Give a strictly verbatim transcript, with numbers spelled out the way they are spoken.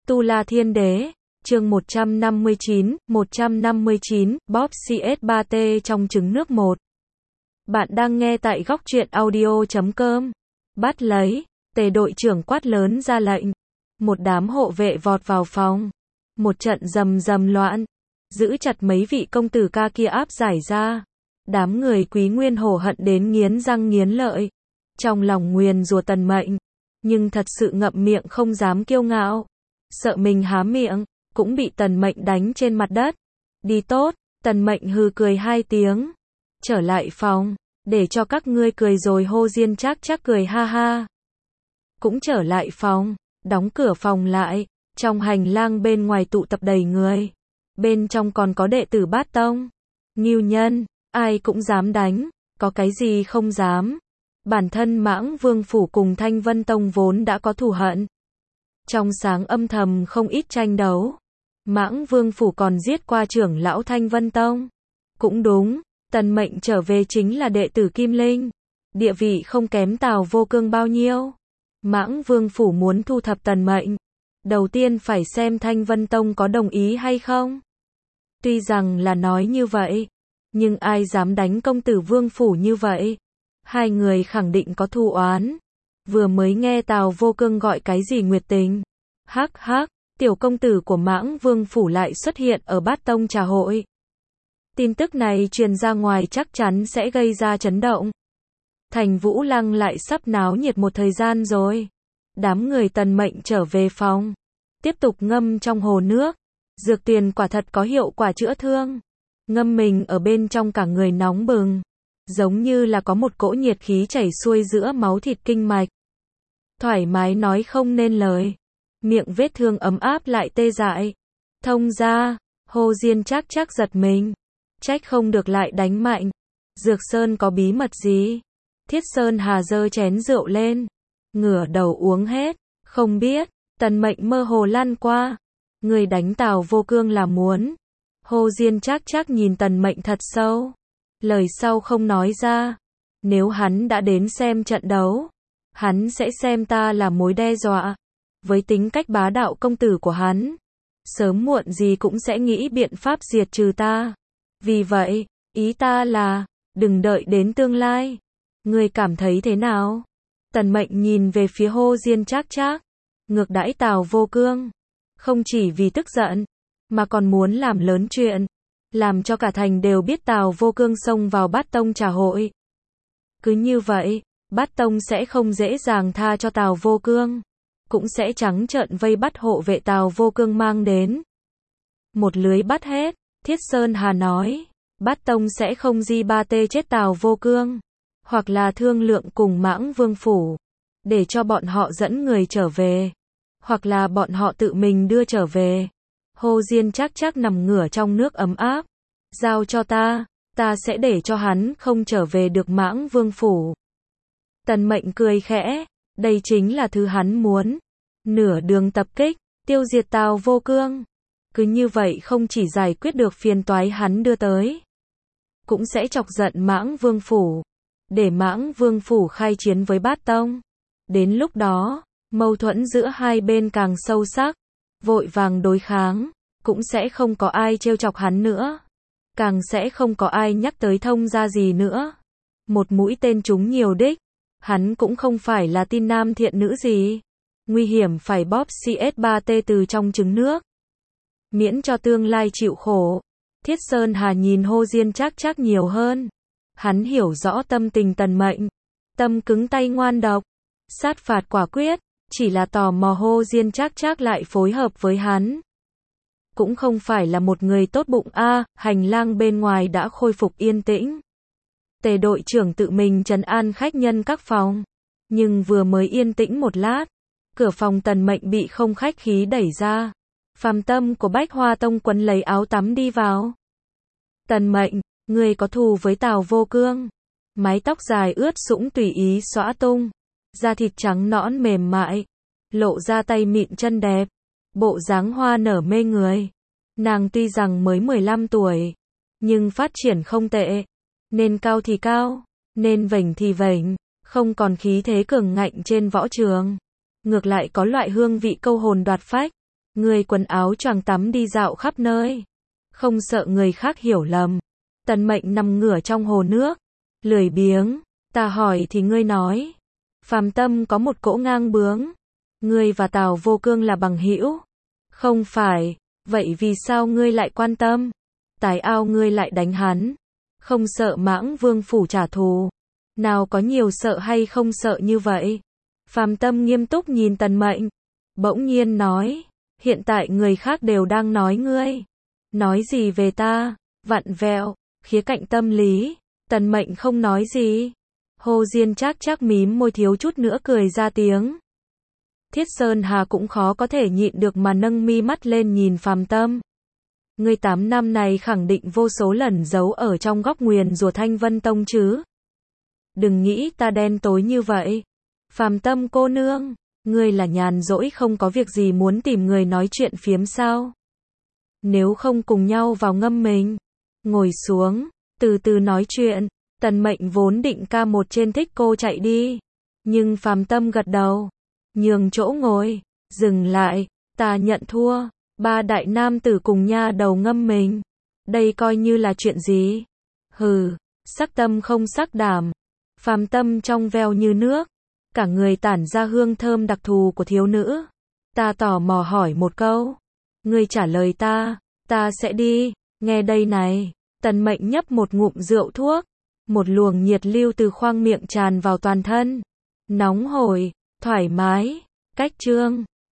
Tu La Thiên Đế, chương một trăm năm mươi chín, một trăm năm mươi chín, Bob xê ét ba T trong trứng nước một. Bạn đang nghe tại góc truyện audio chấm com. Bắt lấy, Tề đội trưởng quát lớn ra lệnh. Một đám hộ vệ vọt vào phòng. Một trận rầm rầm loạn. Giữ chặt mấy vị công tử ca kia áp giải ra. Đám người Quý Nguyên hổ hận đến nghiến răng nghiến lợi. Trong lòng nguyền rủa Tần Mệnh. Nhưng thật sự ngậm miệng không dám kiêu ngạo. Sợ mình há miệng, cũng bị Tần Mệnh đánh trên mặt đất. Đi tốt, Tần Mệnh hừ cười hai tiếng. Trở lại phòng, để cho các ngươi cười rồi hô Diên Trác Trác cười ha ha. Cũng trở lại phòng, đóng cửa phòng lại, trong hành lang bên ngoài tụ tập đầy người. Bên trong còn có đệ tử Bát Tông. Ngưu Nhân, ai cũng dám đánh, có cái gì không dám. Bản thân Mãng Vương Phủ cùng Thanh Vân Tông vốn đã có thù hận. Trong sáng âm thầm không ít tranh đấu. Mãng Vương Phủ còn giết qua trưởng lão Thanh Vân Tông. Cũng đúng, Tần Mệnh trở về chính là đệ tử Kim Linh. Địa vị không kém Tào Vô Cương bao nhiêu. Mãng Vương Phủ muốn thu thập Tần Mệnh. Đầu tiên phải xem Thanh Vân Tông có đồng ý hay không. Tuy rằng là nói như vậy, nhưng ai dám đánh công tử Vương Phủ như vậy. Hai người khẳng định có thù oán. Vừa mới nghe Tào Vô Cương gọi cái gì nguyệt tình. Hắc hắc, tiểu công tử của Mãng Vương Phủ lại xuất hiện ở Bát Tông trà hội. Tin tức này truyền ra ngoài chắc chắn sẽ gây ra chấn động. Thành Vũ Lăng lại sắp náo nhiệt một thời gian rồi. Đám người Tần Mệnh trở về phòng. Tiếp tục ngâm trong hồ nước. Dược tiền quả thật có hiệu quả chữa thương. Ngâm mình ở bên trong cả người nóng bừng. Giống như là có một cỗ nhiệt khí chảy xuôi giữa máu thịt kinh mạch. Thoải mái nói không nên lời. Miệng vết thương ấm áp lại tê dại. Thông ra, Hồ Diên Trác Trác giật mình. Trách không được lại đánh mạnh. Dược Sơn có bí mật gì? Thiết Sơn Hà giơ chén rượu lên. Ngửa đầu uống hết. Không biết, Tần Mệnh mơ hồ lăn qua. Người đánh Tào Vô Cương là muốn. Hồ Diên Trác Trác nhìn Tần Mệnh thật sâu. Lời sau không nói ra. Nếu hắn đã đến xem trận đấu, hắn sẽ xem ta là mối đe dọa. Với tính cách bá đạo công tử của hắn, sớm muộn gì cũng sẽ nghĩ biện pháp diệt trừ ta. Vì vậy, ý ta là, đừng đợi đến tương lai. Ngươi cảm thấy thế nào? Tần Mệnh nhìn về phía Hồ Diên Trác Trác. Ngược đãi Tào Vô Cương. Không chỉ vì tức giận, mà còn muốn làm lớn chuyện. Làm cho cả thành đều biết Tào Vô Cương xông vào Bát Tông trà hội. Cứ như vậy, Bát Tông sẽ không dễ dàng tha cho Tào Vô Cương. Cũng sẽ trắng trợn vây bắt hộ vệ Tào Vô Cương mang đến. Một lưới bắt hết, Thiết Sơn Hà nói. Bát Tông sẽ không di ba tê chết Tào Vô Cương. Hoặc là thương lượng cùng Mãng Vương Phủ. Để cho bọn họ dẫn người trở về. Hoặc là bọn họ tự mình đưa trở về. Hồ Diên Trác Trác nằm ngửa trong nước ấm áp. Giao cho ta, ta sẽ để cho hắn không trở về được Mãng Vương Phủ. Tần Mệnh cười khẽ, đây chính là thứ hắn muốn. Nửa đường tập kích, tiêu diệt Tào Vô Cương. Cứ như vậy không chỉ giải quyết được phiền toái hắn đưa tới, cũng sẽ chọc giận Mãng Vương Phủ. Để Mãng Vương Phủ khai chiến với Bát Tông. Đến lúc đó, mâu thuẫn giữa hai bên càng sâu sắc. Vội vàng đối kháng, cũng sẽ không có ai trêu chọc hắn nữa. Càng sẽ không có ai nhắc tới thông gia gì nữa. Một mũi tên trúng nhiều đích. Hắn cũng không phải là tin nam thiện nữ gì. Nguy hiểm phải bóp xê ét ba T từ trong trứng nước. Miễn cho tương lai chịu khổ. Thiết Sơn Hà nhìn Hồ Diên Trác Trác nhiều hơn. Hắn hiểu rõ tâm tình Tần Mệnh. Tâm cứng tay ngoan độc. Sát phạt quả quyết. Chỉ là tò mò Hồ Diên Trác Trác lại phối hợp với hắn. Cũng không phải là một người tốt bụng a. À, hành lang bên ngoài đã khôi phục yên tĩnh. Tề đội trưởng tự mình trấn an khách nhân các phòng. Nhưng vừa mới yên tĩnh một lát, cửa phòng Tần Mệnh bị không khách khí đẩy ra. Phàm Tâm của Bách Hoa Tông quấn lấy áo tắm đi vào. Tần Mệnh, người có thù với Tào Vô Cương. Mái tóc dài ướt sũng tùy ý xõa tung. Da thịt trắng nõn mềm mại. Lộ ra tay mịn chân đẹp. Bộ dáng hoa nở mê người. Nàng tuy rằng mới mười lăm tuổi, nhưng phát triển không tệ. Nên cao thì cao, nên vểnh thì vểnh. Không còn khí thế cường ngạnh trên võ trường. Ngược lại có loại hương vị câu hồn đoạt phách. Ngươi quần áo choàng tắm đi dạo khắp nơi. Không sợ người khác hiểu lầm. Tần Mệnh nằm ngửa trong hồ nước. Lười biếng. Ta hỏi thì ngươi nói. Phàm Tâm có một cỗ ngang bướng. Ngươi và Tào Vô Cương là bằng hữu. Không phải. Vậy vì sao ngươi lại quan tâm? Tài ao ngươi lại đánh hắn. Không sợ Mãng Vương phủ trả thù. Nào có nhiều sợ hay không sợ như vậy? Phàm Tâm nghiêm túc nhìn Tần Mệnh. Bỗng nhiên nói. Hiện tại người khác đều đang nói ngươi. Nói gì về ta? Vặn vẹo. Khía cạnh tâm lý. Tần Mệnh không nói gì. Hồ Diên Trác Trác mím môi thiếu chút nữa cười ra tiếng. Thiết Sơn Hà cũng khó có thể nhịn được mà nâng mi mắt lên nhìn Phàm Tâm. Ngươi tám năm này khẳng định vô số lần giấu ở trong góc nguyền rủa Thanh Vân Tông chứ. Đừng nghĩ ta đen tối như vậy. Phàm Tâm cô nương, ngươi là nhàn rỗi không có việc gì muốn tìm người nói chuyện phiếm sao? Nếu không cùng nhau vào ngâm mình. Ngồi xuống, từ từ nói chuyện. Tần Mệnh vốn định ca một trên thích cô chạy đi. Nhưng Phàm Tâm gật đầu. Nhường chỗ ngồi. Dừng lại. Ta nhận thua. Ba đại nam tử cùng nha đầu ngâm mình. Đây coi như là chuyện gì? Hừ. Sắc tâm không sắc đảm. Phàm Tâm trong veo như nước. Cả người tản ra hương thơm đặc thù của thiếu nữ. Ta tò mò hỏi một câu. Ngươi trả lời ta. Ta sẽ đi. Nghe đây này. Tần Mệnh nhấp một ngụm rượu thuốc. Một luồng nhiệt lưu từ khoang miệng tràn vào toàn thân. Nóng hổi, thoải mái, cách trương.